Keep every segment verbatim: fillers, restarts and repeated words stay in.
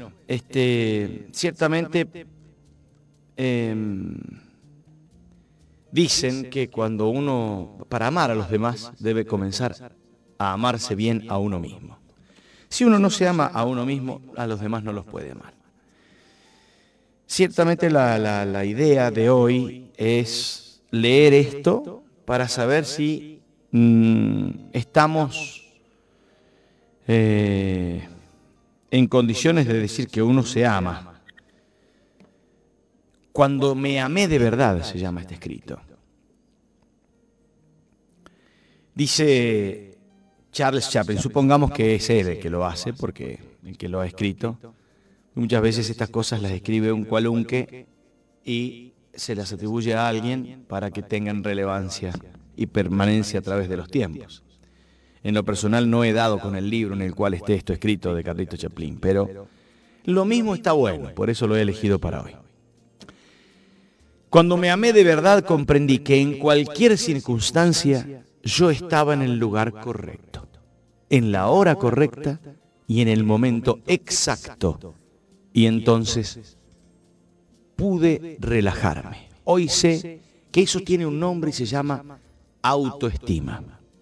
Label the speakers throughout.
Speaker 1: este, ciertamente eh, dicen que cuando uno, para amar a los demás, debe comenzar a amarse bien a uno mismo. Si uno no se ama a uno mismo, a los demás no los puede amar. Ciertamente la, la, la idea de hoy es leer esto para saber si mmm, estamos eh, en condiciones de decir que uno se ama. Cuando me amé de verdad, se llama este escrito. Dice Charles Chaplin, supongamos que es él el que lo hace, porque el que lo ha escrito. Muchas veces estas cosas las escribe un cualunque y se las atribuye a alguien para que tengan relevancia y permanencia a través de los tiempos. En lo personal no he dado con el libro en el cual esté esto escrito de Carlitos Chaplin, pero lo mismo está bueno, por eso lo he elegido para hoy. Cuando me amé de verdad comprendí que en cualquier circunstancia yo estaba en el lugar correcto, en la hora correcta y en el momento exacto. Y entonces pude relajarme. Hoy sé que eso tiene un nombre y se llama autoestima.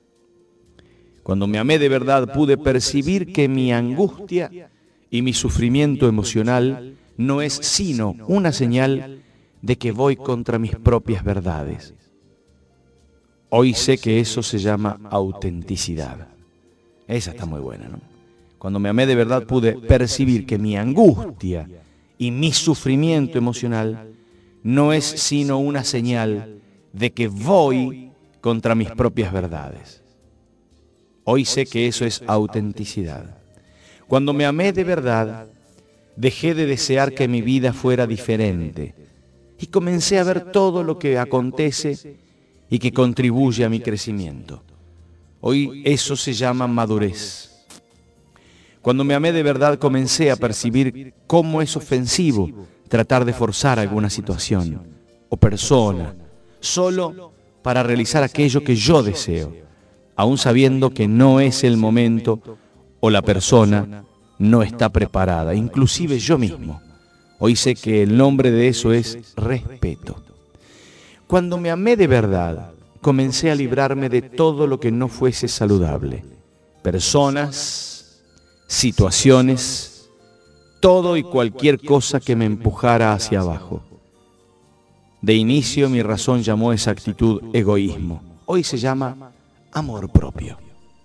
Speaker 1: Cuando me amé de verdad pude percibir que mi angustia y mi sufrimiento emocional no es sino una señal de que voy contra mis propias verdades. Hoy sé que eso se llama autenticidad. Esa está muy buena, ¿no? Cuando me amé de verdad pude percibir que mi angustia y mi sufrimiento emocional no es sino una señal de que voy contra mis propias verdades. Hoy sé que eso es autenticidad. Cuando me amé de verdad, dejé de desear que mi vida fuera diferente y comencé a ver todo lo que acontece y que contribuye a mi crecimiento. Hoy eso se llama madurez. Cuando me amé de verdad comencé a percibir cómo es ofensivo tratar de forzar alguna situación o persona solo para realizar aquello que yo deseo, aún sabiendo que no es el momento o la persona no está preparada, inclusive yo mismo. Hoy sé que el nombre de eso es respeto. Cuando me amé de verdad, comencé a librarme de todo lo que no fuese saludable. Personas, situaciones, todo y cualquier cosa que me empujara hacia abajo. De inicio mi razón llamó esa actitud egoísmo. Hoy se llama amor propio.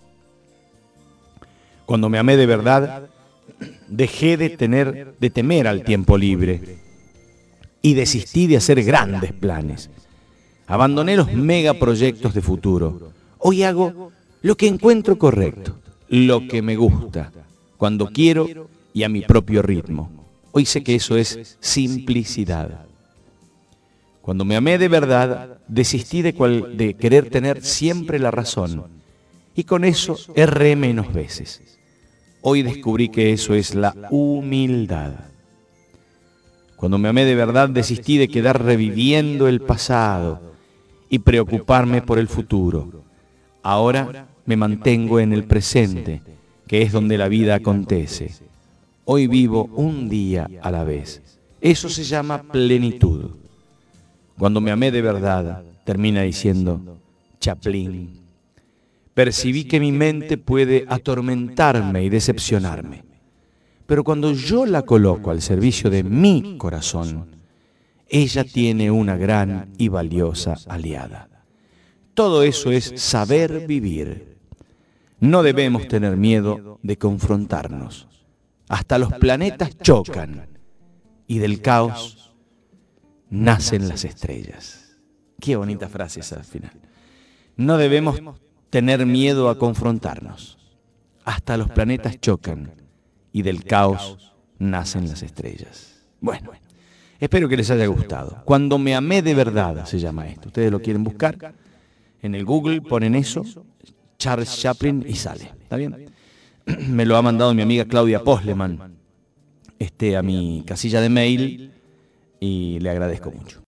Speaker 1: Cuando me amé de verdad, dejé de tener, de temer al tiempo libre y desistí de hacer grandes planes. Abandoné los megaproyectos de futuro. Hoy hago lo que encuentro correcto, lo que me gusta, cuando quiero y a mi propio ritmo. Hoy sé que eso es simplicidad. Cuando me amé de verdad, desistí de, cual, de querer tener siempre la razón. Y con eso erré menos veces. Hoy descubrí que eso es la humildad. Cuando me amé de verdad, desistí de quedar reviviendo el pasado y preocuparme por el futuro. Ahora me mantengo en el presente, que es donde la vida acontece. Hoy vivo un día a la vez. Eso se llama plenitud. Cuando me amé de verdad, termina diciendo Chaplin, percibí que mi mente puede atormentarme y decepcionarme. Pero cuando yo la coloco al servicio de mi corazón, ella tiene una gran y valiosa aliada. Todo eso es saber vivir. No debemos tener miedo de confrontarnos. Hasta los planetas chocan y del caos nacen las estrellas. Qué bonita frase esa al final. No debemos tener miedo a confrontarnos. Hasta los planetas chocan y del caos nacen las estrellas. Bueno, espero que les haya gustado. Cuando me amé de verdad se llama esto. Ustedes lo quieren buscar en el Google, ponen eso, Charles Chaplin y sale. ¿Está bien? Me lo ha mandado mi amiga Claudia Posleman este, a mi casilla de mail y le agradezco mucho.